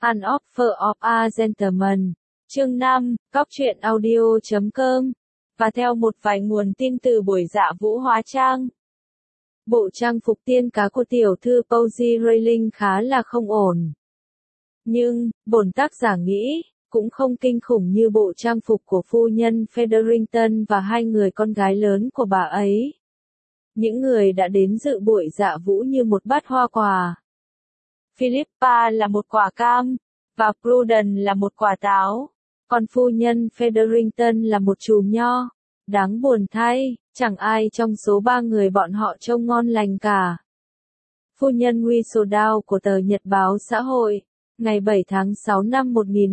An Offer of a Gentleman. Chương 5, Góc truyện audio.com. Và theo một vài nguồn tin từ buổi dạ vũ hóa trang, bộ trang phục tiên cá của tiểu thư Posy Rayling khá là không ổn. Nhưng, bổn tác giả nghĩ, cũng không kinh khủng như bộ trang phục của phu nhân Featherington và hai người con gái lớn của bà ấy. Những người đã đến dự buổi dạ vũ như một bát hoa quả. Philippa là một quả cam, và Prudence là một quả táo, còn phu nhân Featherington là một chùm nho. Đáng buồn thay, chẳng ai trong số ba người bọn họ trông ngon lành cả. Phu nhân Whistledown của tờ Nhật báo xã hội, ngày 7 tháng 6 năm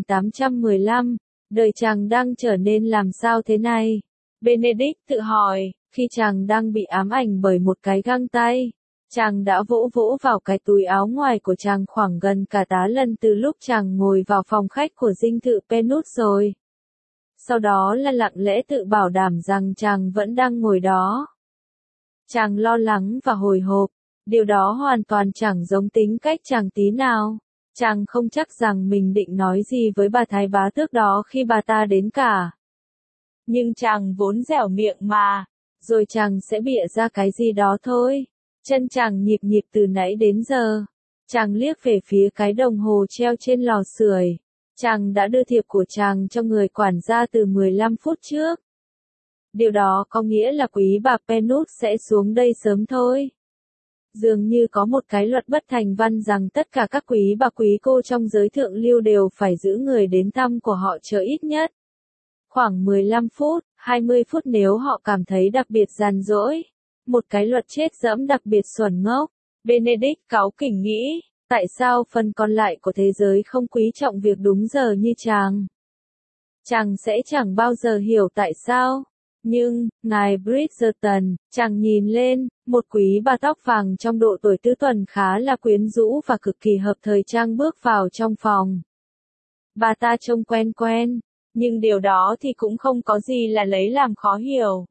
1815, đời chàng đang trở nên làm sao thế này? Benedict tự hỏi, khi chàng đang bị ám ảnh bởi một cái găng tay. Chàng đã vỗ vỗ vào cái túi áo ngoài của chàng khoảng gần cả tá lần từ lúc chàng ngồi vào phòng khách của dinh thự Penut rồi. Sau đó là lặng lẽ tự bảo đảm rằng chàng vẫn đang ngồi đó. Chàng lo lắng và hồi hộp, điều đó hoàn toàn chẳng giống tính cách chàng tí nào. Chàng không chắc rằng mình định nói gì với bà thái bá tước đó khi bà ta đến cả. Nhưng chàng vốn dẻo miệng mà, rồi chàng sẽ bịa ra cái gì đó thôi. Chân chàng nhịp nhịp từ nãy đến giờ. Chàng liếc về phía cái đồng hồ treo trên lò sưởi. Chàng đã đưa thiệp của chàng cho người quản gia từ 15 phút trước. Điều đó có nghĩa là quý bà Penut sẽ xuống đây sớm thôi. Dường như có một cái luật bất thành văn rằng tất cả các quý bà quý cô trong giới thượng lưu đều phải giữ người đến thăm của họ chờ ít nhất khoảng 15 phút, 20 phút nếu họ cảm thấy đặc biệt giàn dỗi. Một cái luật chết dẫm đặc biệt xuẩn ngốc. Benedict cáu kỉnh nghĩ, tại sao phần còn lại của thế giới không quý trọng việc đúng giờ như chàng? Chàng sẽ chẳng bao giờ hiểu tại sao. Nhưng, ngài Bridgerton, chàng nhìn lên, một quý bà tóc vàng trong độ tuổi tứ tuần khá là quyến rũ và cực kỳ hợp thời trang bước vào trong phòng. Bà ta trông quen quen, nhưng điều đó thì cũng không có gì là lấy làm khó hiểu.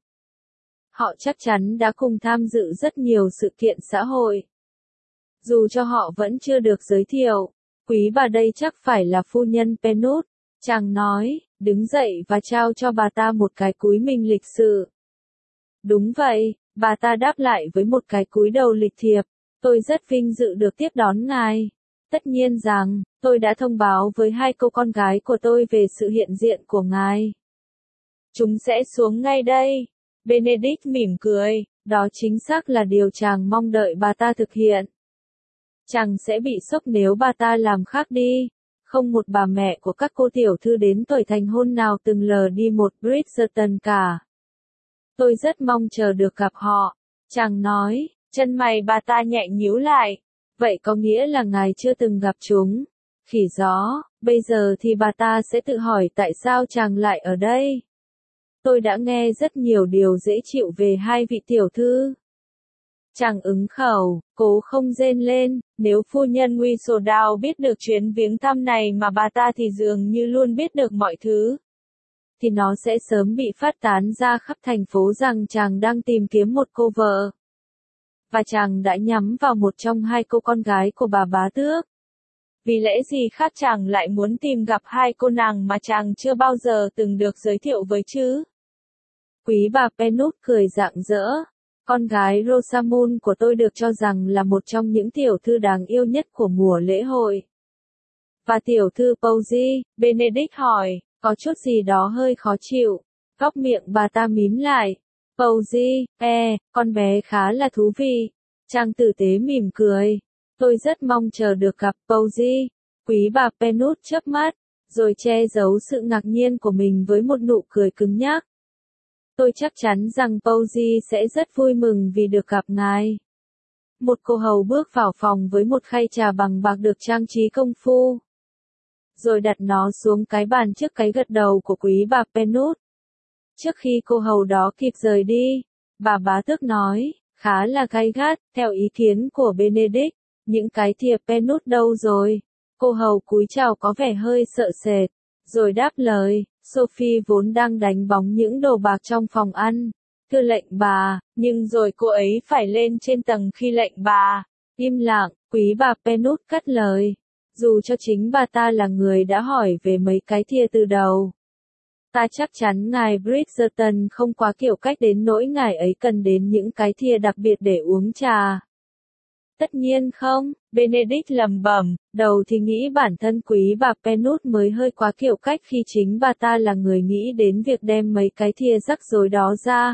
Họ chắc chắn đã cùng tham dự rất nhiều sự kiện xã hội. Dù cho họ vẫn chưa được giới thiệu, quý bà đây chắc phải là phu nhân Penut, chàng nói, đứng dậy và trao cho bà ta một cái cúi mình lịch sự. Đúng vậy, bà ta đáp lại với một cái cúi đầu lịch thiệp, tôi rất vinh dự được tiếp đón ngài. Tất nhiên rằng, tôi đã thông báo với hai cô con gái của tôi về sự hiện diện của ngài. Chúng sẽ xuống ngay đây. Benedict mỉm cười, đó chính xác là điều chàng mong đợi bà ta thực hiện. Chàng sẽ bị sốc nếu bà ta làm khác đi. Không một bà mẹ của các cô tiểu thư đến tuổi thành hôn nào từng lờ đi một Bridgerton cả. Tôi rất mong chờ được gặp họ. Chàng nói, chân mày bà ta nhẹ nhíu lại. Vậy có nghĩa là ngài chưa từng gặp chúng. Khỉ gió, bây giờ thì bà ta sẽ tự hỏi tại sao chàng lại ở đây. Tôi đã nghe rất nhiều điều dễ chịu về hai vị tiểu thư. Chàng ứng khẩu, cố không rên lên, nếu phu nhân Whistledown biết được chuyến viếng thăm này mà bà ta thì dường như luôn biết được mọi thứ. Thì nó sẽ sớm bị phát tán ra khắp thành phố rằng chàng đang tìm kiếm một cô vợ. Và chàng đã nhắm vào một trong hai cô con gái của bà bá tước. Vì lẽ gì khác chàng lại muốn tìm gặp hai cô nàng mà chàng chưa bao giờ từng được giới thiệu với chứ? Quý bà Penut cười rạng rỡ. Con gái Rosamund của tôi được cho rằng là một trong những tiểu thư đáng yêu nhất của mùa lễ hội. Và tiểu thư Posy, Benedict hỏi, có chút gì đó hơi khó chịu. Góc miệng bà ta mím lại. Posy, con bé khá là thú vị. Chàng tử tế mỉm cười. Tôi rất mong chờ được gặp Posy. Quý bà Penut chớp mắt, rồi che giấu sự ngạc nhiên của mình với một nụ cười cứng nhắc. Tôi chắc chắn rằng Posy sẽ rất vui mừng vì được gặp ngài. Một cô hầu bước vào phòng với một khay trà bằng bạc được trang trí công phu. Rồi đặt nó xuống cái bàn trước cái gật đầu của quý bà Penut. Trước khi cô hầu đó kịp rời đi, bà bá tước nói, khá là gay gắt, theo ý kiến của Benedict, những cái thiệp Penut đâu rồi? Cô hầu cúi chào có vẻ hơi sợ sệt, rồi đáp lời. Sophie vốn đang đánh bóng những đồ bạc trong phòng ăn. Thưa lệnh bà, nhưng rồi cô ấy phải lên trên tầng khi lệnh bà. Im lặng, quý bà Penut cắt lời. Dù cho chính bà ta là người đã hỏi về mấy cái thìa từ đầu. Ta chắc chắn ngài Bridgerton không quá kiểu cách đến nỗi ngài ấy cần đến những cái thìa đặc biệt để uống trà. Tất nhiên không, Benedict lẩm bẩm, đầu thì nghĩ bản thân quý bà Penwood mới hơi quá kiểu cách khi chính bà ta là người nghĩ đến việc đem mấy cái thìa rắc rối đó ra.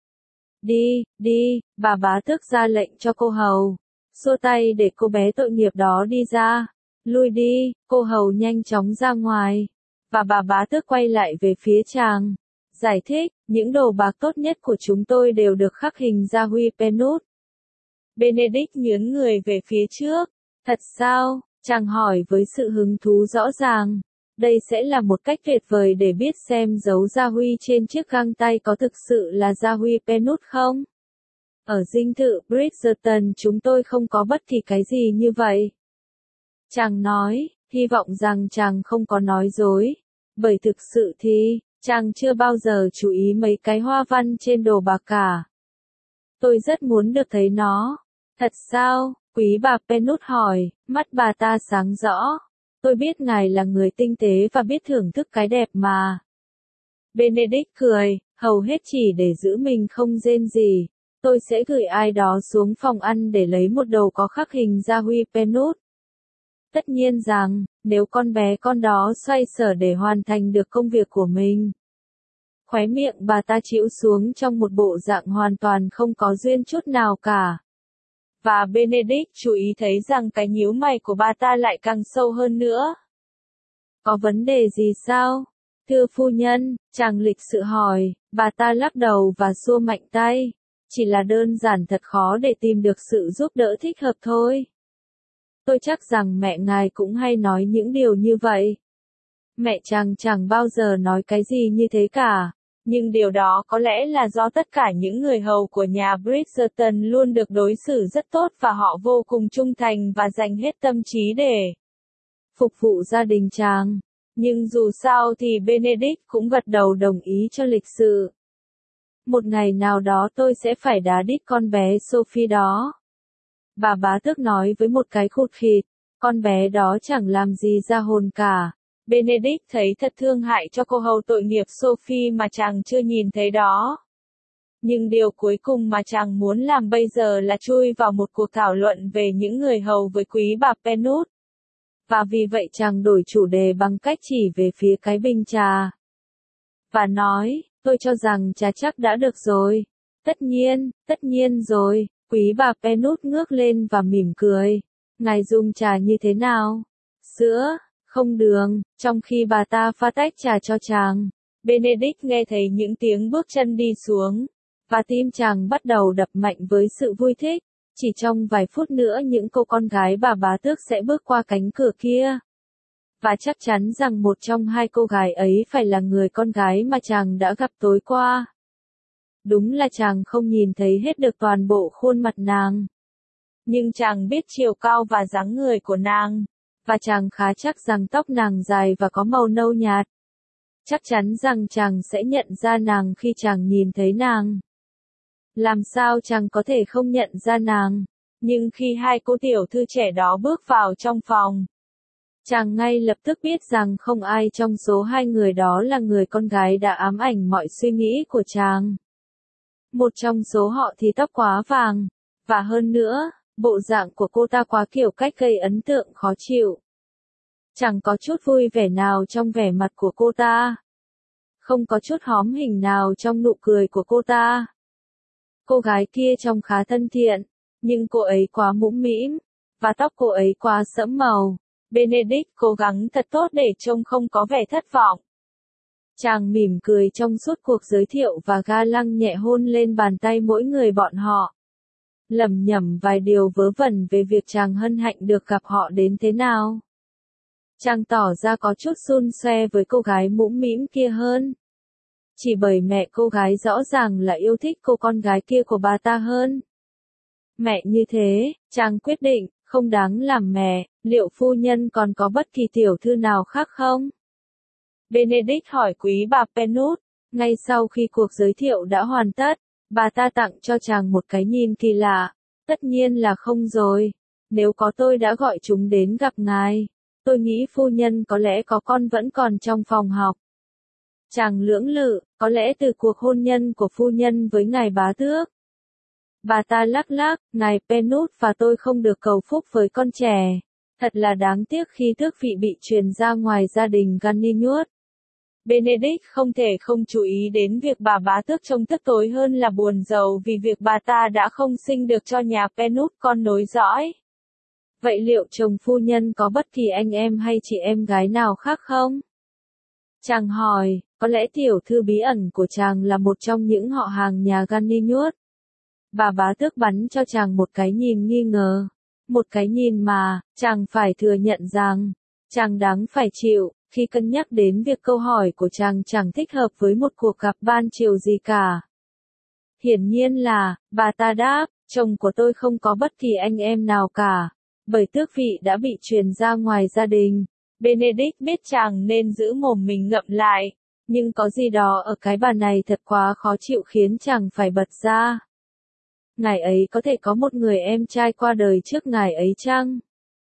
Đi, đi, bà bá tước ra lệnh cho cô hầu. Xua tay để cô bé tội nghiệp đó đi ra. Lui đi, cô hầu nhanh chóng ra ngoài. Và bà bá tước quay lại về phía chàng. Giải thích, những đồ bạc tốt nhất của chúng tôi đều được khắc hình gia huy Penwood. Benedict nhướng người về phía trước. Thật sao? Chàng hỏi với sự hứng thú rõ ràng. Đây sẽ là một cách tuyệt vời để biết xem dấu gia huy trên chiếc găng tay có thực sự là gia huy Penwood không? Ở dinh thự Bridgerton chúng tôi không có bất kỳ cái gì như vậy. Chàng nói, hy vọng rằng chàng không có nói dối. Bởi thực sự thì, chàng chưa bao giờ chú ý mấy cái hoa văn trên đồ bạc cả. Tôi rất muốn được thấy nó. Thật sao? Quý bà Penwood hỏi, mắt bà ta sáng rõ. Tôi biết ngài là người tinh tế và biết thưởng thức cái đẹp mà. Benedict cười, hầu hết chỉ để giữ mình không rên gì. Tôi sẽ gửi ai đó xuống phòng ăn để lấy một đồ có khắc hình gia huy Penwood. Tất nhiên rằng, nếu con bé con đó xoay sở để hoàn thành được công việc của mình. Khóe miệng bà ta chĩu xuống trong một bộ dạng hoàn toàn không có duyên chút nào cả. Và Benedict chú ý thấy rằng cái nhíu mày của bà ta lại càng sâu hơn nữa. Có vấn đề gì sao? Thưa phu nhân, chàng lịch sự hỏi, bà ta lắc đầu và xua mạnh tay. Chỉ là đơn giản thật khó để tìm được sự giúp đỡ thích hợp thôi. Tôi chắc rằng mẹ ngài cũng hay nói những điều như vậy. Mẹ chàng chẳng bao giờ nói cái gì như thế cả. Nhưng điều đó có lẽ là do tất cả những người hầu của nhà Bridgerton luôn được đối xử rất tốt và họ vô cùng trung thành và dành hết tâm trí để phục vụ gia đình chàng. Nhưng dù sao thì Benedict cũng gật đầu đồng ý cho lịch sự. Một ngày nào đó tôi sẽ phải đá đít con bé Sophie đó. Bà bá tước nói với một cái khụt khịt, con bé đó chẳng làm gì ra hồn cả. Benedict thấy thật thương hại cho cô hầu tội nghiệp Sophie mà chàng chưa nhìn thấy đó. Nhưng điều cuối cùng mà chàng muốn làm bây giờ là chui vào một cuộc thảo luận về những người hầu với quý bà Penwood. Và vì vậy chàng đổi chủ đề bằng cách chỉ về phía cái bình trà. Và nói, tôi cho rằng trà chắc đã được rồi. Tất nhiên rồi, quý bà Penwood ngước lên và mỉm cười. Ngài dùng trà như thế nào? Sữa, không đường, trong khi bà ta pha tách trà cho chàng. Benedict nghe thấy những tiếng bước chân đi xuống. Và tim chàng bắt đầu đập mạnh với sự vui thích. Chỉ trong vài phút nữa những cô con gái bà bá tước sẽ bước qua cánh cửa kia. Và chắc chắn rằng một trong hai cô gái ấy phải là người con gái mà chàng đã gặp tối qua. Đúng là chàng không nhìn thấy hết được toàn bộ khuôn mặt nàng. Nhưng chàng biết chiều cao và dáng người của nàng. Và chàng khá chắc rằng tóc nàng dài và có màu nâu nhạt. Chắc chắn rằng chàng sẽ nhận ra nàng khi chàng nhìn thấy nàng. Làm sao chàng có thể không nhận ra nàng? Nhưng khi hai cô tiểu thư trẻ đó bước vào trong phòng, chàng ngay lập tức biết rằng không ai trong số hai người đó là người con gái đã ám ảnh mọi suy nghĩ của chàng. Một trong số họ thì tóc quá vàng, và hơn nữa, bộ dạng của cô ta quá kiểu cách gây ấn tượng khó chịu. Chẳng có chút vui vẻ nào trong vẻ mặt của cô ta. Không có chút hóm hình nào trong nụ cười của cô ta. Cô gái kia trông khá thân thiện, nhưng cô ấy quá mũm mĩm, và tóc cô ấy quá sẫm màu. Benedict cố gắng thật tốt để trông không có vẻ thất vọng. Chàng mỉm cười trong suốt cuộc giới thiệu và ga lăng nhẹ hôn lên bàn tay mỗi người bọn họ. Lẩm nhẩm vài điều vớ vẩn về việc chàng hân hạnh được gặp họ đến thế nào. Chàng tỏ ra có chút xun xoe với cô gái mũm mĩm kia hơn. Chỉ bởi mẹ cô gái rõ ràng là yêu thích cô con gái kia của bà ta hơn. Mẹ như thế, chàng quyết định, không đáng làm mẹ, liệu phu nhân còn có bất kỳ tiểu thư nào khác không? Benedict hỏi quý bà Penwood, ngay sau khi cuộc giới thiệu đã hoàn tất, bà ta tặng cho chàng một cái nhìn kỳ lạ. Tất nhiên là không rồi, nếu có tôi đã gọi chúng đến gặp ngài. Tôi nghĩ phu nhân có lẽ có con vẫn còn trong phòng học. Chàng lưỡng lự, có lẽ từ cuộc hôn nhân của phu nhân với ngài bá tước. Bà ta lắc lắc, ngài Penut và tôi không được cầu phúc với con trẻ. Thật là đáng tiếc khi tước vị bị truyền ra ngoài gia đình Ganninuốt. Benedict không thể không chú ý đến việc bà bá tước trông tức tối hơn là buồn rầu vì việc bà ta đã không sinh được cho nhà Penut con nối dõi. Vậy liệu chồng phu nhân có bất kỳ anh em hay chị em gái nào khác không? Chàng hỏi, có lẽ tiểu thư bí ẩn của chàng là một trong những họ hàng nhà Ganninuốt. Bà bá tước bắn cho chàng một cái nhìn nghi ngờ. Một cái nhìn mà, chàng phải thừa nhận rằng, chàng đáng phải chịu, khi cân nhắc đến việc câu hỏi của chàng chẳng thích hợp với một cuộc gặp ban chiều gì cả. Hiển nhiên là, bà ta đáp, chồng của tôi không có bất kỳ anh em nào cả, bởi tước vị đã bị truyền ra ngoài gia đình. Benedict biết chàng nên giữ mồm mình ngậm lại, nhưng có gì đó ở cái bà này thật quá khó chịu khiến chàng phải bật ra. Ngài ấy có thể có một người em trai qua đời trước ngài ấy chăng?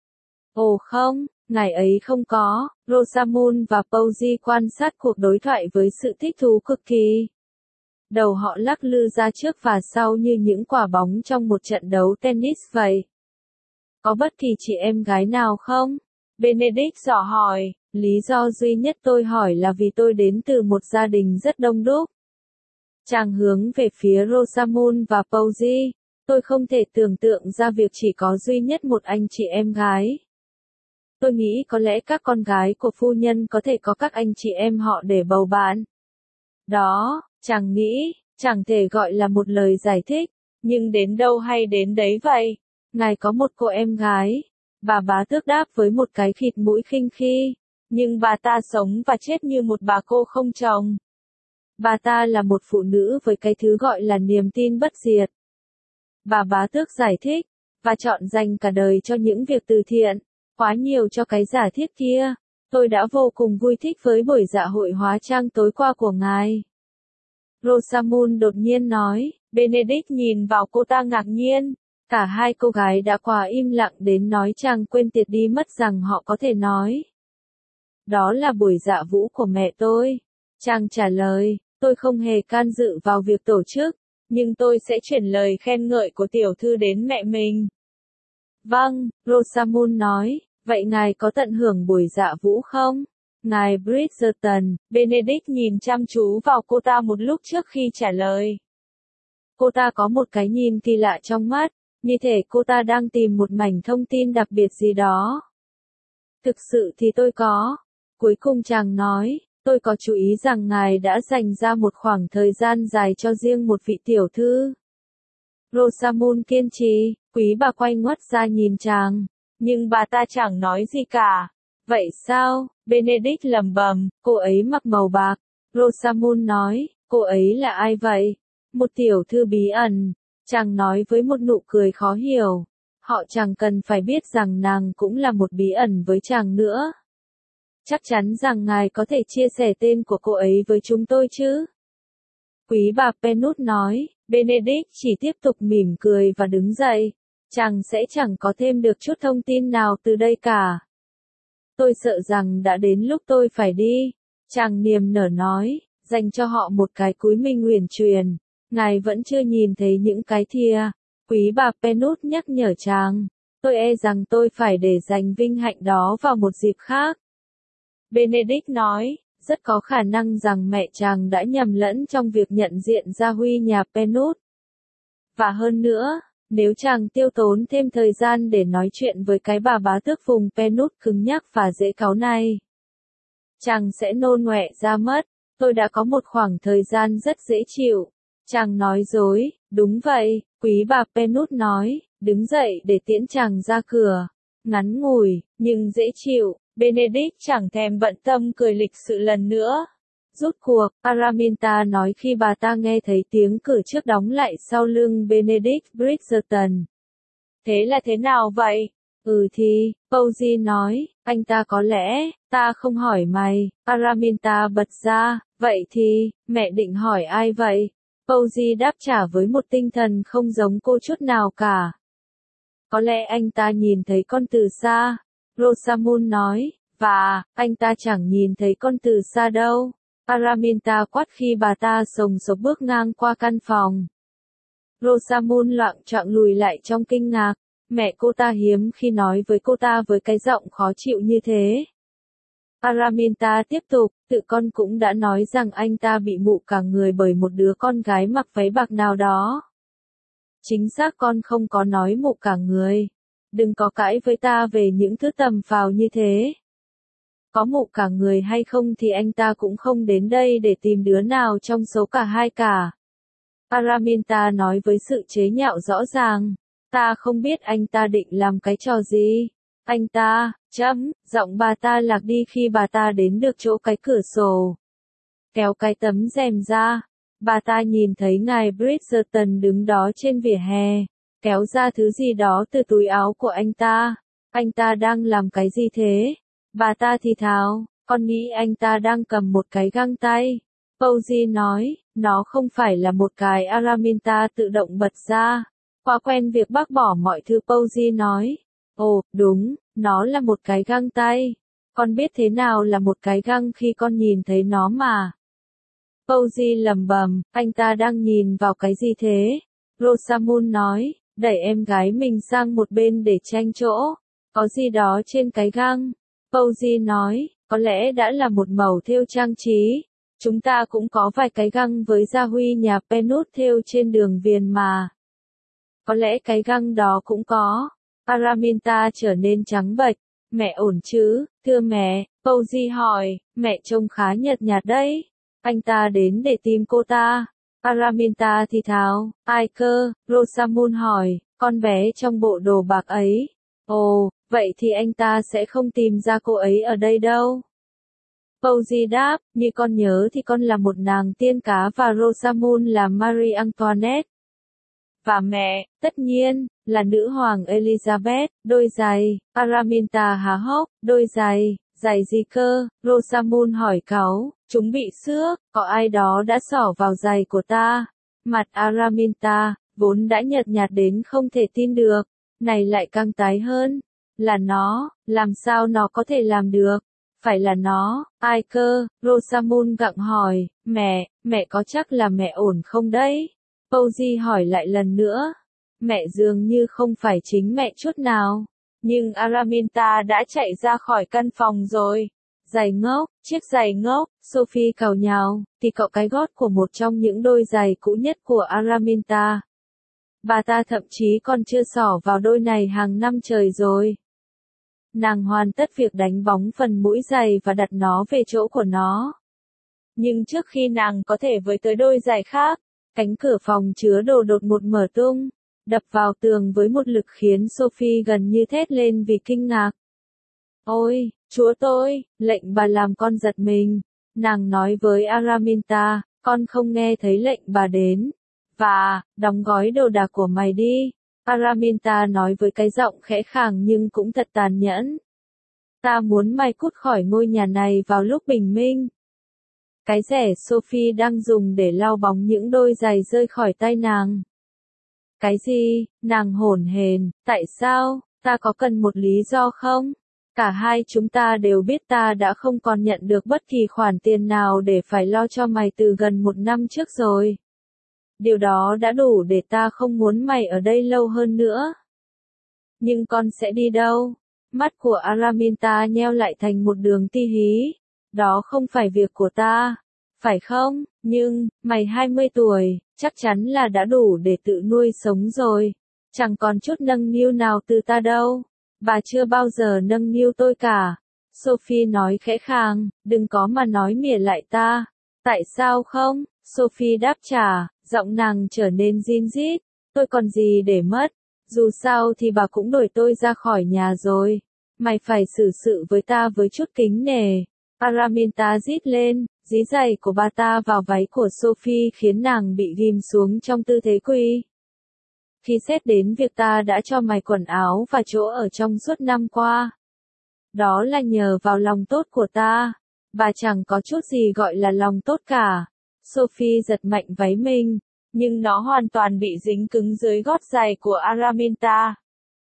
Ồ không, ngài ấy không có. Rosamund và Posey quan sát cuộc đối thoại với sự thích thú cực kỳ. Đầu họ lắc lư ra trước và sau như những quả bóng trong một trận đấu tennis vậy. Có bất kỳ chị em gái nào không? Benedict dò hỏi, lý do duy nhất tôi hỏi là vì tôi đến từ một gia đình rất đông đúc. Chàng hướng về phía Rosamund và Posey, tôi không thể tưởng tượng ra việc chỉ có duy nhất một anh chị em gái. Tôi nghĩ có lẽ các con gái của phu nhân có thể có các anh chị em họ để bầu bạn. Đó, chàng nghĩ, chẳng thể gọi là một lời giải thích, nhưng đến đâu hay đến đấy vậy. Ngài có một cô em gái. Bà bá tước đáp với một cái khịt mũi khinh khi, nhưng bà ta sống và chết như một bà cô không chồng. Bà ta là một phụ nữ với cái thứ gọi là niềm tin bất diệt. Bà bá tước giải thích, và chọn dành cả đời cho những việc từ thiện, quá nhiều cho cái giả thiết kia. Tôi đã vô cùng vui thích với buổi dạ hội hóa trang tối qua của ngài. Rosamund đột nhiên nói, Benedict nhìn vào cô ta ngạc nhiên. Cả hai cô gái đã quá im lặng đến nói chàng quên tiệt đi mất rằng họ có thể nói. Đó là buổi dạ vũ của mẹ tôi. Chàng trả lời, tôi không hề can dự vào việc tổ chức, nhưng tôi sẽ chuyển lời khen ngợi của tiểu thư đến mẹ mình. Vâng, Rosamund nói, vậy ngài có tận hưởng buổi dạ vũ không? Ngài Bridgerton, Benedict nhìn chăm chú vào cô ta một lúc trước khi trả lời. Cô ta có một cái nhìn kỳ lạ trong mắt, như thể cô ta đang tìm một mảnh thông tin đặc biệt gì đó. Thực sự thì tôi có. Cuối cùng chàng nói, tôi có chú ý rằng ngài đã dành ra một khoảng thời gian dài cho riêng một vị tiểu thư. Rosamund kiên trì, quý bà quay ngoắt ra nhìn chàng, nhưng bà ta chẳng nói gì cả. Vậy sao? Benedict lẩm bẩm, cô ấy mặc màu bạc. Rosamund nói, cô ấy là ai vậy? Một tiểu thư bí ẩn. Chàng nói với một nụ cười khó hiểu. Họ chẳng cần phải biết rằng nàng cũng là một bí ẩn với chàng nữa. Chắc chắn rằng ngài có thể chia sẻ tên của cô ấy với chúng tôi chứ? Quý bà Penut nói, Benedict chỉ tiếp tục mỉm cười và đứng dậy. Chàng sẽ chẳng có thêm được chút thông tin nào từ đây cả. Tôi sợ rằng đã đến lúc tôi phải đi. Chàng niềm nở nói, dành cho họ một cái cúi minh uyển chuyển. Ngài vẫn chưa nhìn thấy những cái thìa. Quý bà Penut nhắc nhở chàng. Tôi e rằng tôi phải để dành vinh hạnh đó vào một dịp khác. Benedict nói, rất có khả năng rằng mẹ chàng đã nhầm lẫn trong việc nhận diện ra Huy nhà Penut. Và hơn nữa, nếu chàng tiêu tốn thêm thời gian để nói chuyện với cái bà bá tước vùng Penut cứng nhắc và dễ cáu này, chàng sẽ nôn ngoẹ ra mất. Tôi đã có một khoảng thời gian rất dễ chịu. Chàng nói dối, đúng vậy, quý bà Penut nói, đứng dậy để tiễn chàng ra cửa. Ngắn ngủi, nhưng dễ chịu. Benedict chẳng thèm bận tâm cười lịch sự lần nữa. Rút cuộc, Araminta nói khi bà ta nghe thấy tiếng cửa trước đóng lại sau lưng Benedict Bridgerton. Thế là thế nào vậy? Thì, Posey nói, anh ta có lẽ, ta không hỏi mày. Araminta bật ra, vậy thì, mẹ định hỏi ai vậy? Posey đáp trả với một tinh thần không giống cô chút nào cả. Có lẽ anh ta nhìn thấy con từ xa. Rosamund nói, và, anh ta chẳng nhìn thấy con từ xa đâu. Araminta quát khi bà ta sồng sộc bước ngang qua căn phòng. Rosamund loạng choạng lùi lại trong kinh ngạc. Mẹ cô ta hiếm khi nói với cô ta với cái giọng khó chịu như thế. Araminta tiếp tục, tự con cũng đã nói rằng anh ta bị mụ cả người bởi một đứa con gái mặc váy bạc nào đó. Chính xác, con không có nói mụ cả người. Đừng có cãi với ta về những thứ tầm phào như thế. Có mụ cả người hay không thì anh ta cũng không đến đây để tìm đứa nào trong số cả hai cả. Araminta nói với sự chế nhạo rõ ràng. Ta không biết anh ta định làm cái trò gì. Anh ta, giọng bà ta lạc đi khi bà ta đến được chỗ cái cửa sổ. Kéo cái tấm rèm ra. Bà ta nhìn thấy ngài Bridgerton đứng đó trên vỉa hè. Kéo ra thứ gì đó từ túi áo của anh ta. Anh ta đang làm cái gì thế? Bà ta thì thào, con nghĩ anh ta đang cầm một cái găng tay. Posey nói, nó không phải là một cái. Araminta tự động bật ra. Quá quen việc bác bỏ mọi thứ, Posey nói. Ồ, đúng, nó là một cái găng tay. Con biết thế nào là một cái găng khi con nhìn thấy nó mà. Posey lẩm bẩm, anh ta đang nhìn vào cái gì thế? Rosamund nói, đẩy em gái mình sang một bên để tranh chỗ. Có gì đó trên cái găng. Posey nói, có lẽ đã là một mẩu thêu trang trí. Chúng ta cũng có vài cái găng với gia huy nhà Penut thêu trên đường viền mà. Có lẽ cái găng đó cũng có. Araminta trở nên trắng bệch. Mẹ ổn chứ, thưa mẹ? Posey hỏi, mẹ trông khá nhợt nhạt đấy. Anh ta đến để tìm cô ta. Araminta thì thào, ai cơ? Rosamund hỏi, con bé trong bộ đồ bạc ấy. Ồ, vậy thì anh ta sẽ không tìm ra cô ấy ở đây đâu. Posey đáp, như con nhớ thì con là một nàng tiên cá và Rosamund là Marie Antoinette. Và mẹ, tất nhiên, là nữ hoàng Elizabeth. Đôi giày. Araminta há hốc, đôi giày. Giày gì cơ? Rosamund hỏi cáu, chúng bị xước, có ai đó đã xỏ vào giày của ta. Mặt Araminta, vốn đã nhợt nhạt đến không thể tin được, này lại càng tái hơn. Là nó, làm sao nó có thể làm được? Phải là nó, ai cơ? Rosamund gặng hỏi, mẹ có chắc là mẹ ổn không đấy? Posey hỏi lại lần nữa. Mẹ dường như không phải chính mẹ chút nào. Nhưng Araminta đã chạy ra khỏi căn phòng rồi. Giày ngốc, chiếc giày ngốc, Sophie càu nhào, thì cậu cái gót của một trong những đôi giày cũ nhất của Araminta. Bà ta thậm chí còn chưa xỏ vào đôi này hàng năm trời rồi. Nàng hoàn tất việc đánh bóng phần mũi giày và đặt nó về chỗ của nó. Nhưng trước khi nàng có thể với tới đôi giày khác, cánh cửa phòng chứa đồ đột ngột mở tung, đập vào tường với một lực khiến Sophie gần như thét lên vì kinh ngạc. Ôi, chúa tôi, lệnh bà làm con giật mình. Nàng nói với Araminta, con không nghe thấy lệnh bà đến. Và, đóng gói đồ đạc của mày đi. Araminta nói với cái giọng khẽ khàng nhưng cũng thật tàn nhẫn. Ta muốn mày cút khỏi ngôi nhà này vào lúc bình minh. Cái rẻ Sophie đang dùng để lau bóng những đôi giày rơi khỏi tay nàng. Cái gì? Nàng hổn hển, tại sao? Ta có cần một lý do không? Cả hai chúng ta đều biết ta đã không còn nhận được bất kỳ khoản tiền nào để phải lo cho mày từ gần 1 năm trước rồi. Điều đó đã đủ để ta không muốn mày ở đây lâu hơn nữa. Nhưng con sẽ đi đâu? Mắt của Araminta nheo lại thành một đường ti hí. Đó không phải việc của ta. Phải không? Nhưng, mày 20 tuổi, chắc chắn là đã đủ để tự nuôi sống rồi. Chẳng còn chút nâng niu nào từ ta đâu. Bà chưa bao giờ nâng niu tôi cả. Sophie nói khẽ khàng, đừng có mà nói mỉa lại ta. Tại sao không? Sophie đáp trả, giọng nàng trở nên rin rít. Tôi còn gì để mất? Dù sao thì bà cũng đuổi tôi ra khỏi nhà rồi. Mày phải xử sự với ta với chút kính nể. Araminta rít lên, dí giày của bà ta vào váy của Sophie khiến nàng bị ghim xuống trong tư thế quỳ. Khi xét đến việc ta đã cho mày quần áo và chỗ ở trong suốt năm qua. Đó là nhờ vào lòng tốt của ta. Bà chẳng có chút gì gọi là lòng tốt cả. Sophie giật mạnh váy mình, nhưng nó hoàn toàn bị dính cứng dưới gót giày của Araminta.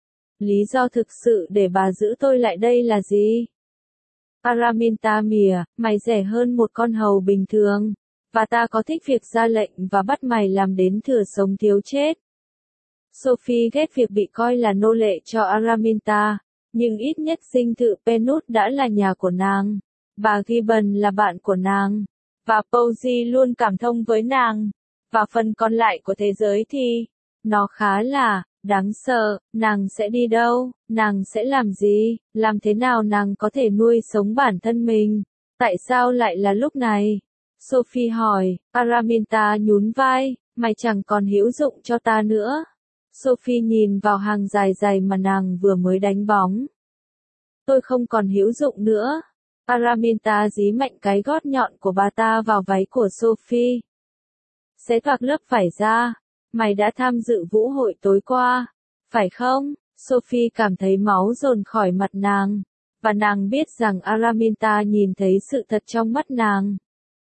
lý do thực sự để bà giữ tôi lại đây là gì? Araminta mỉa, mày rẻ hơn một con hầu bình thường, và ta có thích việc ra lệnh và bắt mày làm đến thừa sống thiếu chết. Sophie ghét việc bị coi là nô lệ cho Araminta, nhưng ít nhất dinh thự Penut đã là nhà của nàng. Bà Gibbon là bạn của nàng, và Posey luôn cảm thông với nàng, và phần còn lại của thế giới thì, nó khá là đáng sợ. Nàng sẽ đi đâu? Nàng sẽ làm gì? Làm thế nào nàng có thể nuôi sống bản thân mình? Tại sao lại là lúc này? Sophie hỏi. Araminta nhún vai, mày chẳng còn hữu dụng cho ta nữa. Sophie nhìn vào hàng dài dài mà nàng vừa mới đánh bóng. Tôi không còn hữu dụng nữa. Araminta dí mạnh cái gót nhọn của bà ta vào váy của Sophie. Xé toạc lớp vải ra. Mày đã tham dự vũ hội tối qua, phải không? Sophie cảm thấy máu dồn khỏi mặt nàng, và nàng biết rằng Araminta nhìn thấy sự thật trong mắt nàng.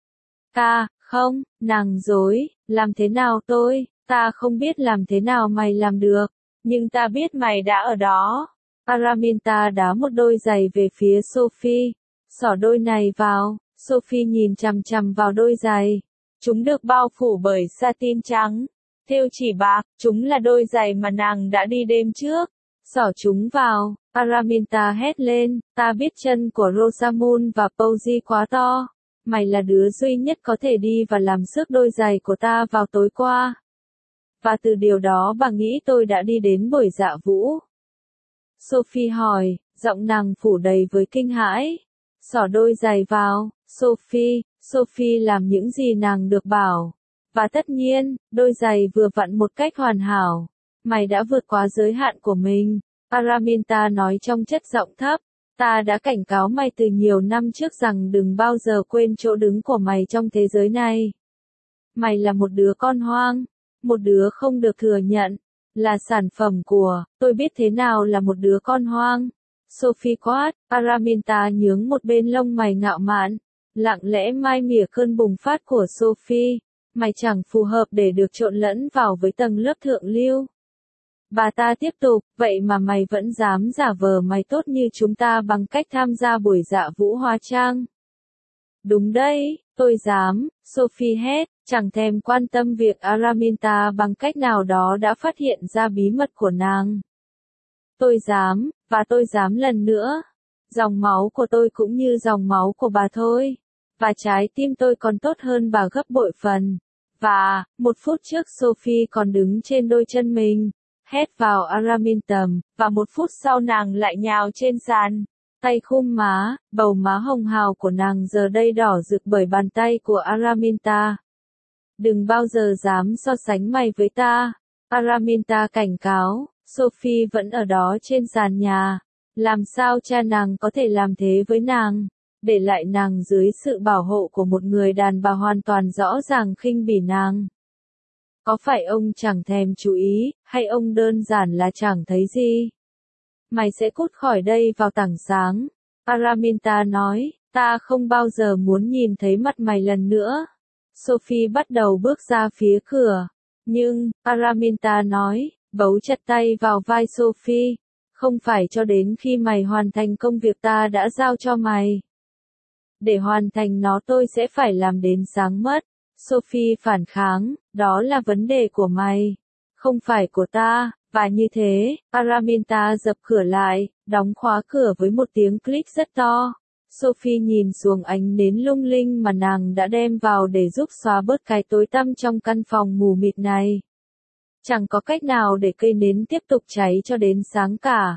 Không, nàng dối, làm thế nào tôi? Ta không biết làm thế nào mày làm được, nhưng ta biết mày đã ở đó. Araminta đá một đôi giày về phía Sophie, xỏ đôi này vào. Sophie nhìn chằm chằm vào đôi giày. Chúng được bao phủ bởi satin trắng, thêu chỉ bạc, chúng là đôi giày mà nàng đã đi đêm trước. Xỏ chúng vào, Araminta hét lên, ta biết chân của Rosamund và Posey quá to. Mày là đứa duy nhất có thể đi và làm xước đôi giày của ta vào tối qua. Và từ điều đó bà nghĩ tôi đã đi đến buổi dạ vũ. Sophie hỏi, giọng nàng phủ đầy với kinh hãi. Xỏ đôi giày vào, Sophie làm những gì nàng được bảo. Và tất nhiên, đôi giày vừa vặn một cách hoàn hảo. Mày đã vượt quá giới hạn của mình, Araminta nói trong chất giọng thấp. Ta đã cảnh cáo mày từ nhiều năm trước rằng đừng bao giờ quên chỗ đứng của mày trong thế giới này. Mày là một đứa con hoang, một đứa không được thừa nhận, là sản phẩm của, tôi biết thế nào là một đứa con hoang. Sophie quát, Araminta nhướng một bên lông mày ngạo mạn, lặng lẽ mai mỉa cơn bùng phát của Sophie. Mày chẳng phù hợp để được trộn lẫn vào với tầng lớp thượng lưu. Bà ta tiếp tục, vậy mà mày vẫn dám giả vờ mày tốt như chúng ta bằng cách tham gia buổi dạ vũ hóa trang. Đúng đấy, tôi dám, Sophie hét, chẳng thèm quan tâm việc Araminta bằng cách nào đó đã phát hiện ra bí mật của nàng. Tôi dám, và tôi dám lần nữa. Dòng máu của tôi cũng như dòng máu của bà thôi. Và trái tim tôi còn tốt hơn bà gấp bội phần. Và, một phút trước Sophie còn đứng trên đôi chân mình, hét vào Araminta, và một phút sau nàng lại nhào trên sàn. Tay khum má, bầu má hồng hào của nàng giờ đây đỏ rực bởi bàn tay của Araminta. Đừng bao giờ dám so sánh mày với ta. Araminta cảnh cáo, Sophie vẫn ở đó trên sàn nhà. Làm sao cha nàng có thể làm thế với nàng? Để lại nàng dưới sự bảo hộ của một người đàn bà hoàn toàn rõ ràng khinh bỉ nàng. Có phải ông chẳng thèm chú ý, hay ông đơn giản là chẳng thấy gì? Mày sẽ cút khỏi đây vào tảng sáng. Araminta nói, ta không bao giờ muốn nhìn thấy mặt mày lần nữa. Sophie bắt đầu bước ra phía cửa. Nhưng, Araminta nói, bấu chặt tay vào vai Sophie. Không phải cho đến khi mày hoàn thành công việc ta đã giao cho mày. Để hoàn thành nó tôi sẽ phải làm đến sáng mất. Sophie phản kháng, đó là vấn đề của mày, không phải của ta. Và như thế, Araminta dập cửa lại, đóng khóa cửa với một tiếng click rất to. Sophie nhìn xuống ánh nến lung linh mà nàng đã đem vào để giúp xóa bớt cái tối tăm trong căn phòng mù mịt này. Chẳng có cách nào để cây nến tiếp tục cháy cho đến sáng cả.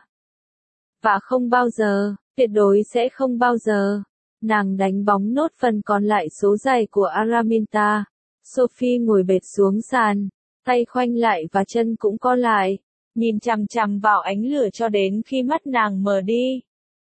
Và không bao giờ, tuyệt đối sẽ không bao giờ. Nàng đánh bóng nốt phần còn lại số giày của Araminta. Sophie ngồi bệt xuống sàn, tay khoanh lại và chân cũng co lại, nhìn chằm chằm vào ánh lửa cho đến khi mắt nàng mờ đi.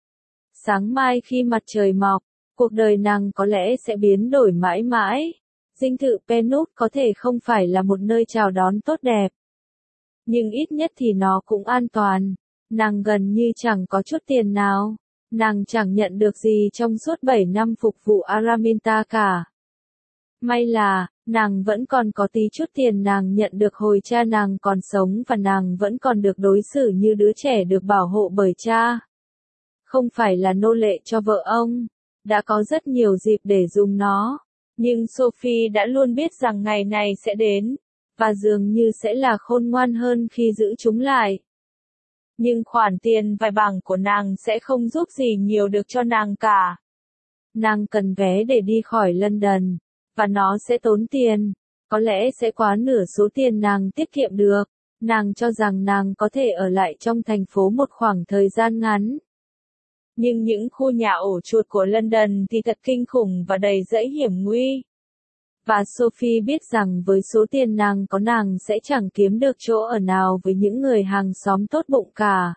Sáng mai khi mặt trời mọc, cuộc đời nàng có lẽ sẽ biến đổi mãi mãi. Dinh thự Penut có thể không phải là một nơi chào đón tốt đẹp, nhưng ít nhất thì nó cũng an toàn. Nàng gần như chẳng có chút tiền nào. Nàng chẳng nhận được gì trong suốt 7 năm phục vụ Araminta cả. May là, Nàng vẫn còn có tí chút tiền nàng nhận được hồi cha nàng còn sống và nàng vẫn còn được đối xử như đứa trẻ được bảo hộ bởi cha. Không phải là nô lệ cho vợ ông. Đã có rất nhiều dịp để dùng nó. Nhưng Sophie đã luôn biết rằng ngày này sẽ đến. Và dường như sẽ là khôn ngoan hơn khi giữ chúng lại. Nhưng khoản tiền vài bảng của nàng sẽ không giúp gì nhiều được cho nàng cả. Nàng cần vé để đi khỏi London. Và nó sẽ tốn tiền. Có lẽ sẽ quá nửa số tiền nàng tiết kiệm được. Nàng cho rằng nàng có thể ở lại trong thành phố một khoảng thời gian ngắn. Nhưng những khu nhà ổ chuột của London thì thật kinh khủng và đầy rẫy hiểm nguy. Và Sophie biết rằng với số tiền nàng có nàng sẽ chẳng kiếm được chỗ ở nào với những người hàng xóm tốt bụng cả.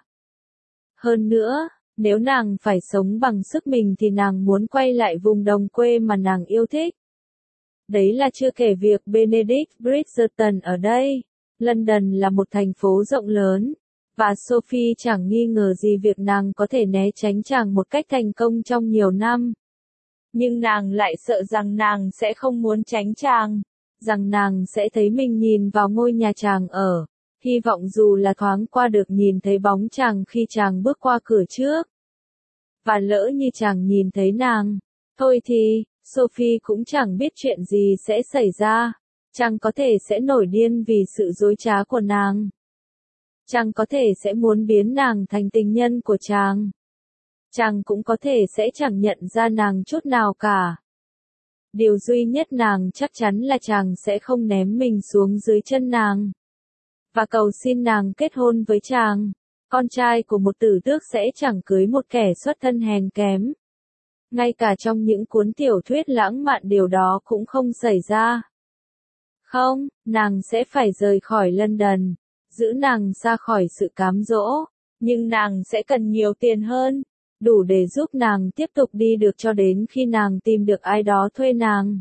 Hơn nữa, nếu nàng phải sống bằng sức mình thì nàng muốn quay lại vùng đồng quê mà nàng yêu thích. Đấy là chưa kể việc Benedict Bridgerton ở đây. London là một thành phố rộng lớn. Và Sophie chẳng nghi ngờ gì việc nàng có thể né tránh chàng một cách thành công trong nhiều năm. Nhưng nàng lại sợ rằng nàng sẽ không muốn tránh chàng. Rằng nàng sẽ thấy mình nhìn vào ngôi nhà chàng ở. Hy vọng dù là thoáng qua được nhìn thấy bóng chàng khi chàng bước qua cửa trước. Và lỡ như chàng nhìn thấy nàng. Thôi thì, Sophie cũng chẳng biết chuyện gì sẽ xảy ra. Chàng có thể sẽ nổi điên vì sự dối trá của nàng. Chàng có thể sẽ muốn biến nàng thành tình nhân của chàng. Chàng cũng có thể sẽ chẳng nhận ra nàng chút nào cả. Điều duy nhất nàng chắc chắn là chàng sẽ không ném mình xuống dưới chân nàng. Và cầu xin nàng kết hôn với chàng. Con trai của một tử tước sẽ chẳng cưới một kẻ xuất thân hèn kém. Ngay cả trong những cuốn tiểu thuyết lãng mạn điều đó cũng không xảy ra. Không, nàng sẽ phải rời khỏi London. Giữ nàng ra khỏi sự cám dỗ. Nhưng nàng sẽ cần nhiều tiền hơn. Đủ để giúp nàng tiếp tục đi được cho đến khi nàng tìm được ai đó thuê nàng.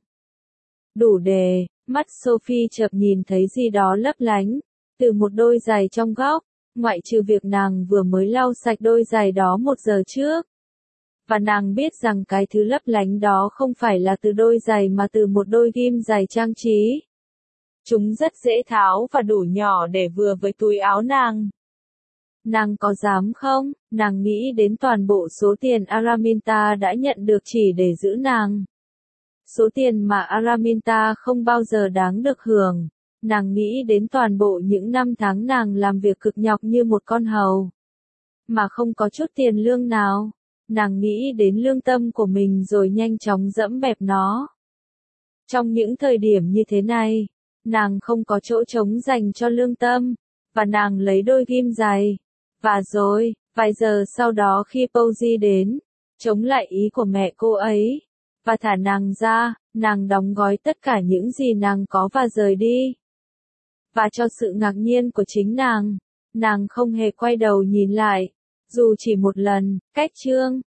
Đủ để, mắt Sophie chợt nhìn thấy gì đó lấp lánh. Từ một đôi giày trong góc. Ngoại trừ việc nàng vừa mới lau sạch đôi giày đó 1 giờ trước. Và nàng biết rằng cái thứ lấp lánh đó không phải là từ đôi giày mà từ một đôi ghim giày trang trí. Chúng rất dễ tháo và đủ nhỏ để vừa với túi áo nàng. Nàng có dám không? Nàng nghĩ đến toàn bộ số tiền Araminta đã nhận được chỉ để giữ nàng. Số tiền mà Araminta không bao giờ đáng được hưởng. Nàng nghĩ đến toàn bộ những năm tháng nàng làm việc cực nhọc như một con hầu. Mà không có chút tiền lương nào. Nàng nghĩ đến lương tâm của mình rồi nhanh chóng dẫm bẹp nó. Trong những thời điểm như thế này, nàng không có chỗ trống dành cho lương tâm. Và nàng lấy đôi ghim giày. Và rồi, vài giờ sau đó khi Posey đến, chống lại ý của mẹ cô ấy, và thả nàng ra, nàng đóng gói tất cả những gì nàng có và rời đi. Và cho sự ngạc nhiên của chính nàng không hề quay đầu nhìn lại, dù chỉ một lần, cách chương